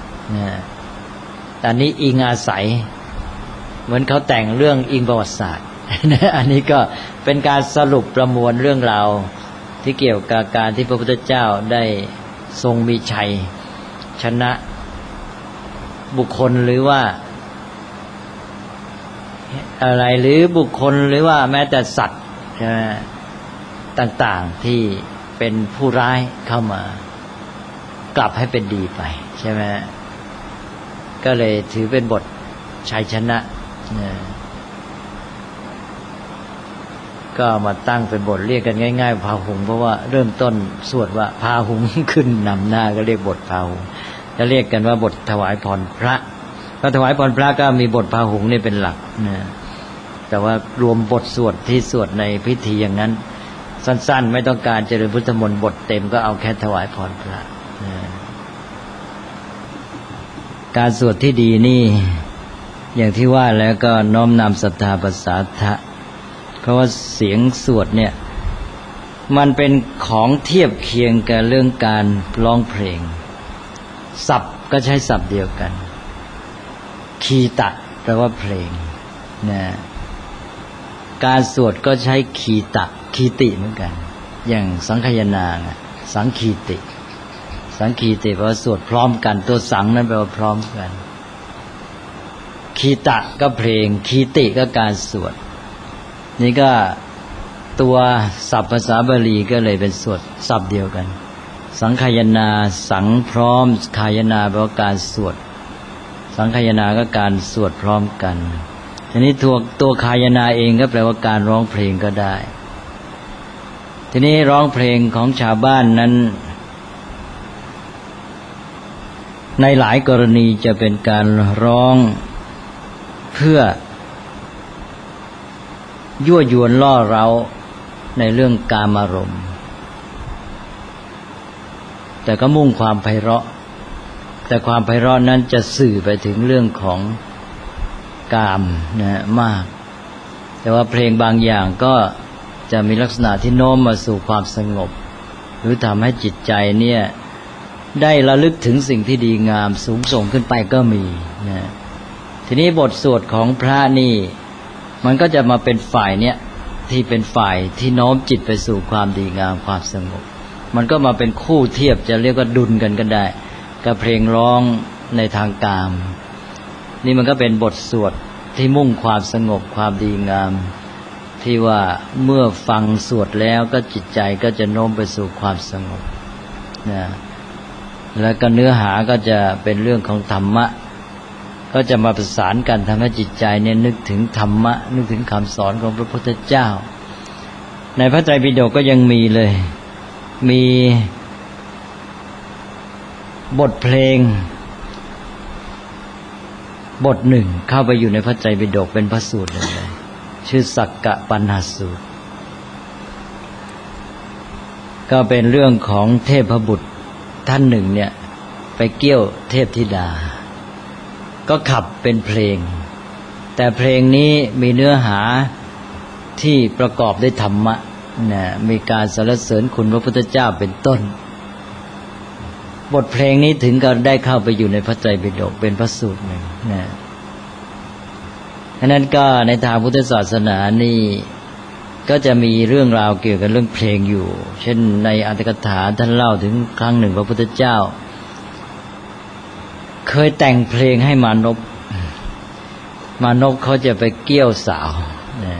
อันนี้อิงอาศัยเหมือนเขาแต่งเรื่องอิงประวัติศาสตร์อันนี้ก็เป็นการสรุปประมวลเรื่องราวที่เกี่ยวกับการที่พระพุทธเจ้าได้ทรงมีชัยชนะบุคคลหรือว่าอะไรหรือบุคคลหรือว่าแม้แต่สัตว์ต่างๆที่เป็นผู้ร้ายเข้ามากลับให้เป็นดีไปใช่ไหมก็เลยถือเป็นบทชัยชนะก็มาตั้งเป็นบทเรียกกันง่ายๆพาหุงเพราะว่าเริ่มต้นสวดว่าพาหุงขึ้นนำหน้าก็เรียกบทพาหุงจะเรียกกันว่าบทถวายพรพระก็ถวายพรพระก็มีบทพาหุงนี่เป็นหลักนะแต่ว่ารวมบทสวดที่สวดในพิธีอย่างนั้นสั้นๆไม่ต้องการเจริญพุทธมนต์บทเต็มก็เอาแค่ถวายพรพระนะการสวดที่ดีนี่อย่างที่ว่าแล้วก็น้อมนำศรัทธาประสาทะเพราะว่าเสียงสวดเนี่ยมันเป็นของเทียบเคียงกับเรื่องการร้องเพลงศัพท์ก็ใช้ศัพท์เดียวกันคีตะแปลว่าเพลงนะการสวดก็ใช้คีตะคีติเหมือนกันอย่างสังคายนาสังคีติสังคีติแปลว่าสวดพร้อมกันตัวสังนั้นแปลว่าพร้อมกันคีตะก็เพลงคีติก็การสวดนี่ก็ตัวศัพท์ภาษาบาลีก็เลยเป็นสวดศัพท์เดียวกันสังคายนาสังพร้อมคายนาแปลว่าการสวดสังคายนาก็การสวดพร้อมกันทีนี้ตัวคายนาเองก็แปลว่าการร้องเพลงก็ได้ทีนี้ร้องเพลงของชาวบ้านนั้นในหลายกรณีจะเป็นการร้องเพื่อยั่วยวนล่อเร้าในเรื่องกามารมณ์แต่ก็มุ่งความไพเราะแต่ความไพเราะนั้นจะสื่อไปถึงเรื่องของกามนะมากแต่ว่าเพลงบางอย่างก็จะมีลักษณะที่โน้มมาสู่ความสงบหรือทำให้จิตใจเนี่ยได้ระลึกถึงสิ่งที่ดีงามสูงส่งขึ้นไปก็มีนะทีนี้บทสวดของพระนี่มันก็จะมาเป็นฝ่ายเนี้ยที่เป็นฝ่ายที่โน้มจิตไปสู่ความดีงามความสงบมันก็มาเป็นคู่เทียบจะเรียกว่าดุลกันก็ได้กับเพลงร้องในทางกามนี่มันก็เป็นบทสวดที่มุ่งความสงบความดีงามที่ว่าเมื่อฟังสวดแล้วก็จิตใจก็จะโน้มไปสู่ความสงบนะแล้วก็เนื้อหาก็จะเป็นเรื่องของธรรมะก็จะมาประสานกันทำให้จิตใจเนี่ยนึกถึงธรรมะนึกถึงคำสอนของพระพุทธเจ้าในพระไตรปิฎกก็ยังมีเลยมีบทเพลงบทหนึ่งเข้าไปอยู่ในพระไตรปิฎกเป็นพระสูตรเลยชื่อสักกะปัญหสูตรก็เป็นเรื่องของเทพบุตรท่านหนึ่งเนี่ยไปเกี่ยวเทพธิดาก็ขับเป็นเพลงแต่เพลงนี้มีเนื้อหาที่ประกอบด้วยธรรมะนะมีการสรรเสริญคุณพระพุทธเจ้าเป็นต้นบทเพลงนี้ถึงกับได้เข้าไปอยู่ในพระไตรปิฎกเป็นพระสูตรหนึ่งนะฉะนั้นก็ในทางพุทธศาสนานี่ก็จะมีเรื่องราวเกี่ยวกับเรื่องเพลงอยู่เช่นในอรรถกถาท่านเล่าถึงครั้งหนึ่งพระพุทธเจ้าเคยแต่งเพลงให้มานพเขาจะไปเกี่ยวสาวนะ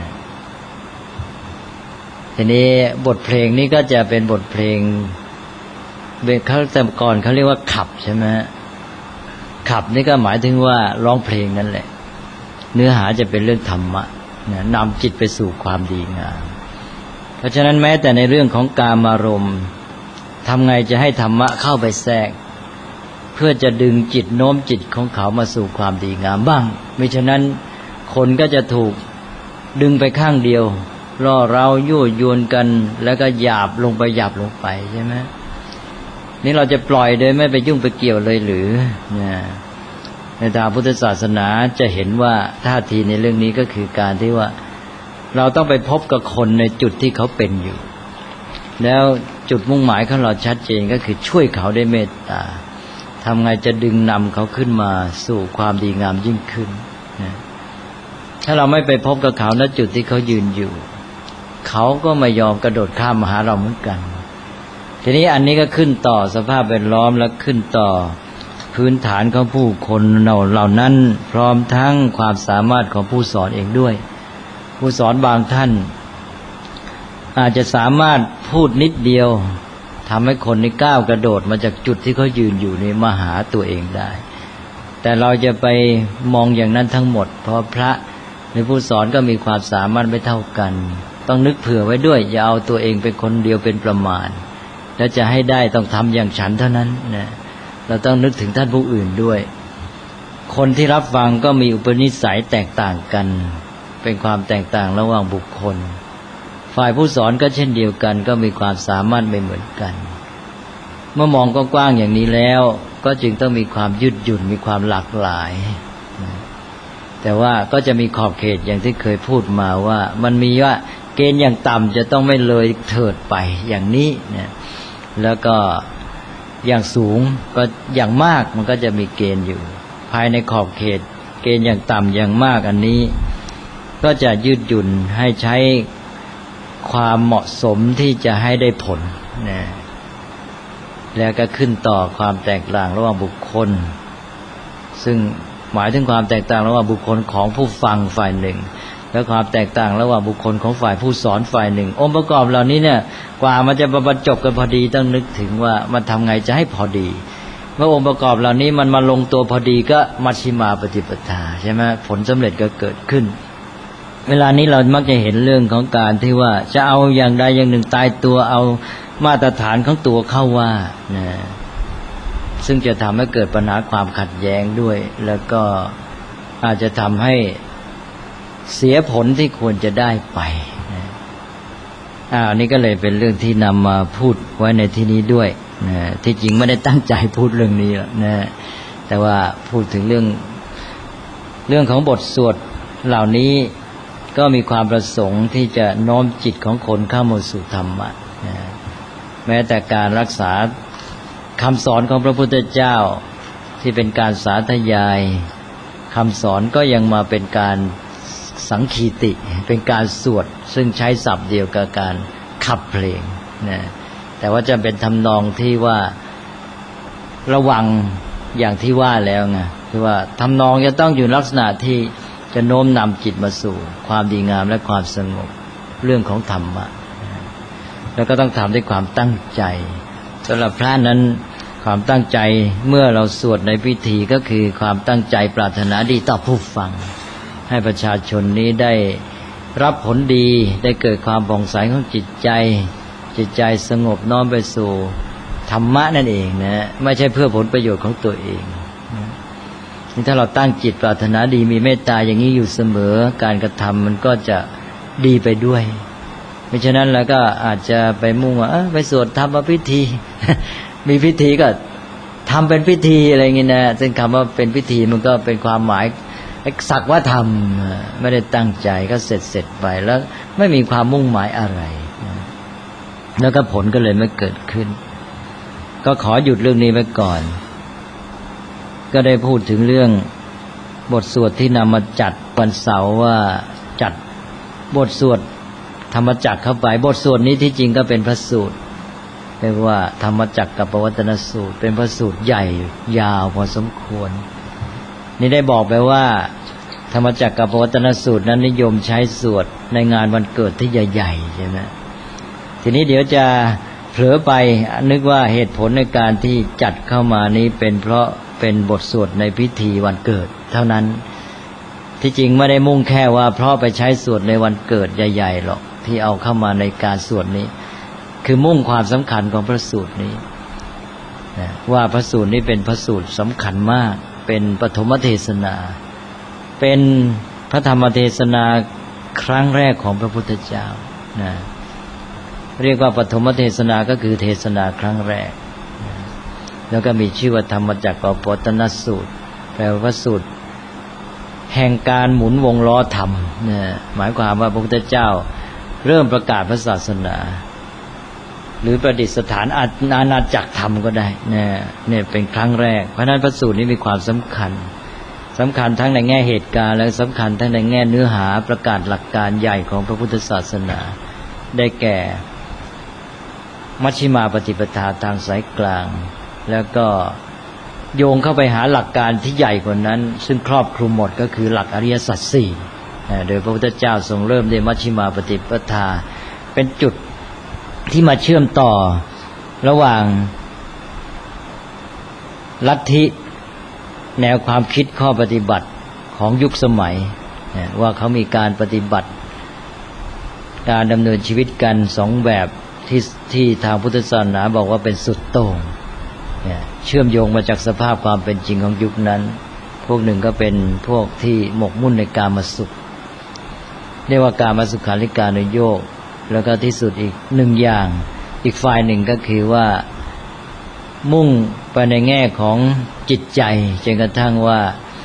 ทีนี้บทเพลงนี้ก็จะเป็นบทเพลงเขาแต่ก่อนเขาเรียกว่าขับใช่ไหมขับนี่ก็หมายถึงว่าร้องเพลงนั่นแหละเนื้อหาจะเป็นเรื่องธรรมะนะนำจิตไปสู่ความดีงามเพราะฉะนั้นแม้แต่ในเรื่องของกามารมณ์ทำไงจะให้ธรรมะเข้าไปแทรกเพื่อจะดึงจิตโน้มจิตของเขามาสู่ความดีงามบ้างไม่ฉะนั้นคนก็จะถูกดึงไปข้างเดียวล่อเร้ายั่วยวนกันแล้วก็หยาบลงไปใช่ไหมนี่เราจะปล่อยโดยไม่ไปยุ่งไปเกี่ยวเลยหรือเนี่ยในทางพุทธศาสนาจะเห็นว่าท่าทีในเรื่องนี้ก็คือการที่ว่าเราต้องไปพบกับคนในจุดที่เขาเป็นอยู่แล้วจุดมุ่งหมายของเราชัดเจนก็คือช่วยเขาด้วยเมตตาทำไงจะดึงนำเขาขึ้นมาสู่ความดีงามยิ่งขึ้นนะถ้าเราไม่ไปพบกับเขาณจุดที่เขายืนอยู่เขาก็ไม่ยอมกระโดดข้ามมาหาเราเหมือนกันทีนี้อันนี้ก็ขึ้นต่อสภาพแวดล้อมและขึ้นต่อพื้นฐานของผู้คนเหล่านั้นพร้อมทั้งความสามารถของผู้สอนเองด้วยผู้สอนบางท่านอาจจะสามารถพูดนิดเดียวทำให้คนนี้ก้าวกระโดดมาจากจุดที่เขายืนอยู่นี้มาหาตัวเองได้แต่เราจะไปมองอย่างนั้นทั้งหมดเพราะพระหรือผู้สอนก็มีความสามารถไม่เท่ากันต้องนึกเผื่อไว้ด้วยอย่าเอาตัวเองเป็นคนเดียวเป็นประมาณแล้วจะให้ได้ต้องทำอย่างฉันเท่านั้นนะเราต้องนึกถึงท่านผู้อื่นด้วยคนที่รับฟังก็มีอุปนิสัยแตกต่างกันเป็นความแตกต่างระหว่างบุคคลฝ่ายผู้สอนก็เช่นเดียวกันก็มีความสามารถไม่เหมือนกันเมื่อมองกว้างๆอย่างนี้แล้วก็จึงต้องมีความยืดหยุ่นมีความหลากหลายแต่ว่าก็จะมีขอบเขตอย่างที่เคยพูดมาว่ามันมีว่าเกณฑ์อย่างต่ำจะต้องไม่เลยเถิดไปอย่างนี้เนี่ยแล้วก็อย่างสูงก็อย่างมากมันก็จะมีเกณฑ์อยู่ภายในขอบเขตเกณฑ์อย่างต่ำอย่างมากอันนี้ก็จะยืดหยุ่นให้ใช้ความเหมาะสมที่จะให้ได้ผลนะแล้วก็ขึ้นต่อความแตกต่างระหว่างบุคคลซึ่งหมายถึงความแตกต่างระหว่างบุคคลของผู้ฟังฝ่ายหนึ่งและความแตกต่างระหว่างบุคคลของฝ่ายผู้สอนฝ่ายหนึ่งองค์ประกอบเหล่านี้เนี่ยกว่ามันจะบรรจบกันพอดีต้องนึกถึงว่ามันทำไงจะให้พอดีเมื่อองค์ประกอบเหล่านี้มันมาลงตัวพอดีก็มัชฌิมาปฏิปทาใช่ไหมผลสำเร็จก็เกิดขึ้นเวลานี้เรามักจะเห็นเรื่องของการที่ว่าจะเอาอย่างใดอย่างหนึ่งตายตัวเอามาตรฐานของตัวเข้าว่านะซึ่งจะทำให้เกิดปัญหาความขัดแย้งด้วยแล้วก็อาจจะทำให้เสียผลที่ควรจะได้ไปนะนี่ก็เลยเป็นเรื่องที่นำมาพูดไว้ในที่นี้ด้วยนะที่จริงไม่ได้ตั้งใจพูดเรื่องนี้หรอกนะแต่ว่าพูดถึงเรื่องของบทสวดเหล่านี้ก็มีความประสงค์ที่จะโน้มจิตของคนเข้ามาสู่ธรรมะนะแม้แต่การรักษาคำสอนของพระพุทธเจ้าที่เป็นการสาธยายคำสอนก็ยังมาเป็นการสังคีติเป็นการสวดซึ่งใช้ศัพท์เดียวกับการขับเพลงนะแต่ว่าจะเป็นทำนองที่ว่าระวังอย่างที่ว่าแล้วไงคือว่าทำนองจะต้องอยู่ลักษณะที่จะโน้มนำจิตมาสู่ความดีงามและความสงบเรื่องของธรรมะแล้วก็ต้องทำด้วยความตั้งใจสำหรับพระนั้นความตั้งใจเมื่อเราสวดในพิธีก็คือความตั้งใจปรารถนาดีต่อผู้ฟังให้ประชาชนนี้ได้รับผลดีได้เกิดความผ่องใสของจิตใจสงบน้อมไปสู่ธรรมะนั่นเองนะไม่ใช่เพื่อผลประโยชน์ของตัวเองนี่ถ้าเราตั้งจิตปรารถนาดีมีเมตตาอย่างนี้อยู่เสมอการกระทำมันก็จะดีไปด้วยไม่ฉะนั้นแล้วก็อาจจะไปมุ่งว่าไปสวดทำพิธี มีพิธีก็ทำเป็นพิธีอะไรอย่างนี้นะซึ่งคำว่าเป็นพิธีมันก็เป็นความหมายสักว่าทำไม่ได้ตั้งใจก็เสร็จไปแล้วไม่มีความมุ่งหมายอะไรแล้วก็ผลก็เลยไม่เกิดขึ้นก็ขอหยุดเรื่องนี้ไว้ก่อนก็ได้พูดถึงเรื่องบทสวดที่นำมาจัดวันเสาร์ว่าจัดบทสวดธรรมจักรเข้าไปบทสวดนี้ที่จริงก็เป็นพระสูตรเรียกว่าธรรมจักรกับปวัตตนสูตรเป็นพระสูตรใหญ่ยาวพอสมควรนี่ได้บอกไปว่าธรรมจักรกับปวัตตนสูตรนั้นนิยมใช้สวดในงานวันเกิดที่ใหญ่ๆใช่ไหมทีนี้เดี๋ยวจะเผลอไปนึกว่าเหตุผลในการที่จัดเข้ามานี้เป็นเพราะเป็นบทสวดในพิธีวันเกิดเท่านั้นที่จริงไม่ได้มุ่งแค่ว่าเพราะไปใช้สวดในวันเกิดใหญ่ๆหรอกที่เอาเข้ามาในการสวดนี้คือมุ่งความสำคัญของพระสูตรนี้ว่าพระสูตรนี้เป็นพระสูตรสำคัญมากเป็นปฐมเทศนาเป็นพระธรรมเทศนาครั้งแรกของพระพุทธเจ้านะเรียกว่าปฐมเทศนาก็คือเทศนาครั้งแรกแล้วก็มีชื่อว่าธรรมจักรกับปวัตตนสูตรแปลว่าพระสูตรแห่งการหมุนวงล้อธรรมนะหมายความว่าพระพุทธเจ้าเริ่มประกาศพระศาสนาหรือประดิษฐานอาณาจักรธรรมก็ได้เนี่ยเป็นครั้งแรกเพราะนั้นพระสูตรนี้มีความสำคัญทั้งในแง่เหตุการณ์และสำคัญทั้งในแง่เนื้อหาประกาศหลักการใหญ่ของพระพุทธศาสนาได้แก่มัชฌิมาปฏิปทาทางสายกลางแล้วก็โยงเข้าไปหาหลักการที่ใหญ่กว่านั้นซึ่งครอบคลุมหมดก็คือหลักอริยสัจสี่โดยพระพุทธเจ้าทรงเริ่มด้วยมัชฌิมาปฏิปทาเป็นจุดที่มาเชื่อมต่อระหว่างลัทธิแนวความคิดข้อปฏิบัติของยุคสมัยว่าเขามีการปฏิบัติการดำเนินชีวิตกันสองแบบที่ทางพุทธศาสนาบอกว่าเป็นสุดโต่งเชื่อมโยงมาจากสภาพความเป็นจริงของยุคนั้นพวกหนึ่งก็เป็นพวกที่หมกมุ่นในกามสุขเรียกว่ากามสุขาริการุโยคแล้วก็ที่สุดอีกหนึ่งอย่างอีกฝ่ายหนึ่งก็คือว่ามุ่งไปในแง่ของจิตใจจนกระทั่งว่า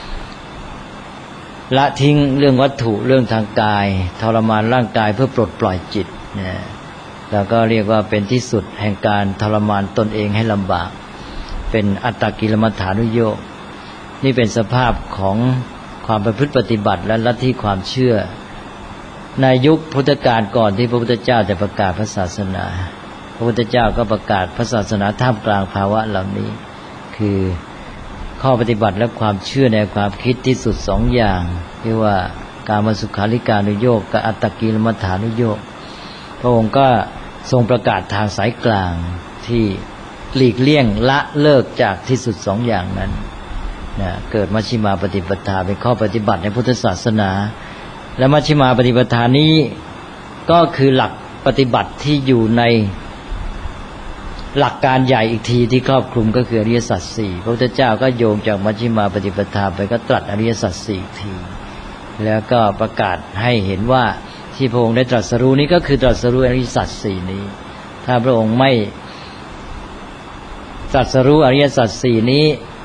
ละทิ้งเรื่องวัตถุเรื่องทางกายทรมานร่างกายเพื่อปลดปล่อยจิตแล้วก็เรียกว่าเป็นที่สุดแห่งการทรมานตนเองให้ลำบากเป็นอัตตกิลมัฏฐานุโยคนี่เป็นสภาพของความประพฤติปฏิบัติและลัทธิความเชื่อในยุคพุทธกาลก่อนที่พระพุทธเจ้าจะประกาศพระศาสนาพระพุทธเจ้าก็ประกาศพระศาสนาท่ามกลางภาวะเหล่านี้คือข้อปฏิบัติและความเชื่อในความคิดที่สุดสองอย่างที่ว่ากามสุขาริการุโยคกับอัตตกิลมัฏฐานุโยคพระองค์ก็ทรงประกาศทางสายกลางที่หลีกเลี่ยงละเลิกจากที่สุดสองอย่างนั้นเกิดมัชฌิมาปฏิปทาเป็นข้อปฏิบัติในพุทธศาสนาและมัชฌิมาปฏิปทานี้ก็คือหลักปฏิบัติที่อยู่ในหลักการใหญ่อีกทีที่ครอบคลุมก็คืออริยสัจสี่พระพุทธเจ้าก็โยงจากมัชฌิมาปฏิปทาไปก็ตรัสอริยสัจสี่อีกทีแล้วก็ประกาศให้เห็นว่าที่พระองค์ได้ตรัสรู้นี้ก็คือตรัสรู้อริยสัจสี่นี้ถ้าพระองค์ไม่ตรัสรู้อริยสัจสี่นี้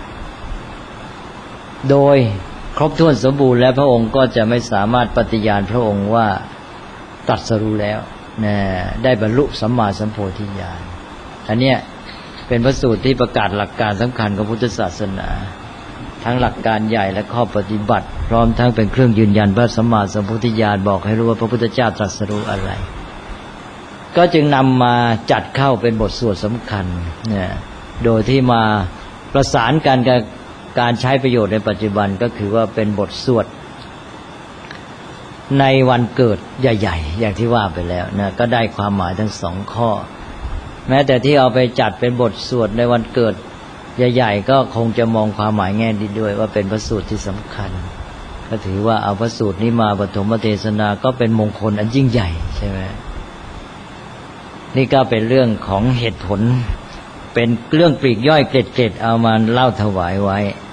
โดยครบถ้วนสมบูรณ์แล้วพระองค์ก็จะไม่สามารถปฏิญาณพระองค์ว่าตรัสรู้แล้วนะได้บรรลุสัมมาสัมโพธิญาณอันเนี้ยเป็นพระสูตรที่ประกาศหลักการสำคัญของพุทธศาสนาทั้งหลักการใหญ่และข้อปฏิบัติพร้อมทั้งเป็นเครื่องยืนยันพระสัมมาสัมโพธิญาณบอกให้รู้ว่าพระพุทธเจ้าตรัสรู้อะไรก็จึงนำมาจัดเข้าเป็นบทสวดสำคัญเนี่ยโดยที่มาประสานกันกับการใช้ประโยชน์ในปัจจุบันก็คือว่าเป็นบทสวดในวันเกิดใหญ่ๆอย่างที่ว่าไปแล้วนะก็ได้ความหมายทั้งสองข้อแม้แต่ที่เอาไปจัดเป็นบทสวดในวันเกิดใหญ่ๆก็คงจะมองความหมายแง่ดีด้วยว่าเป็นพระสูตรที่สำคัญก็ถือว่าเอาพระสูตรนี้มาปฐมเทศนาก็เป็นมงคลอันยิ่งใหญ่ใช่ไหมนี่ก็เป็นเรื่องของเหตุผลเป็นเรื่องปลีกย่อยเกร็ดๆเอามาเล่าถวายไว้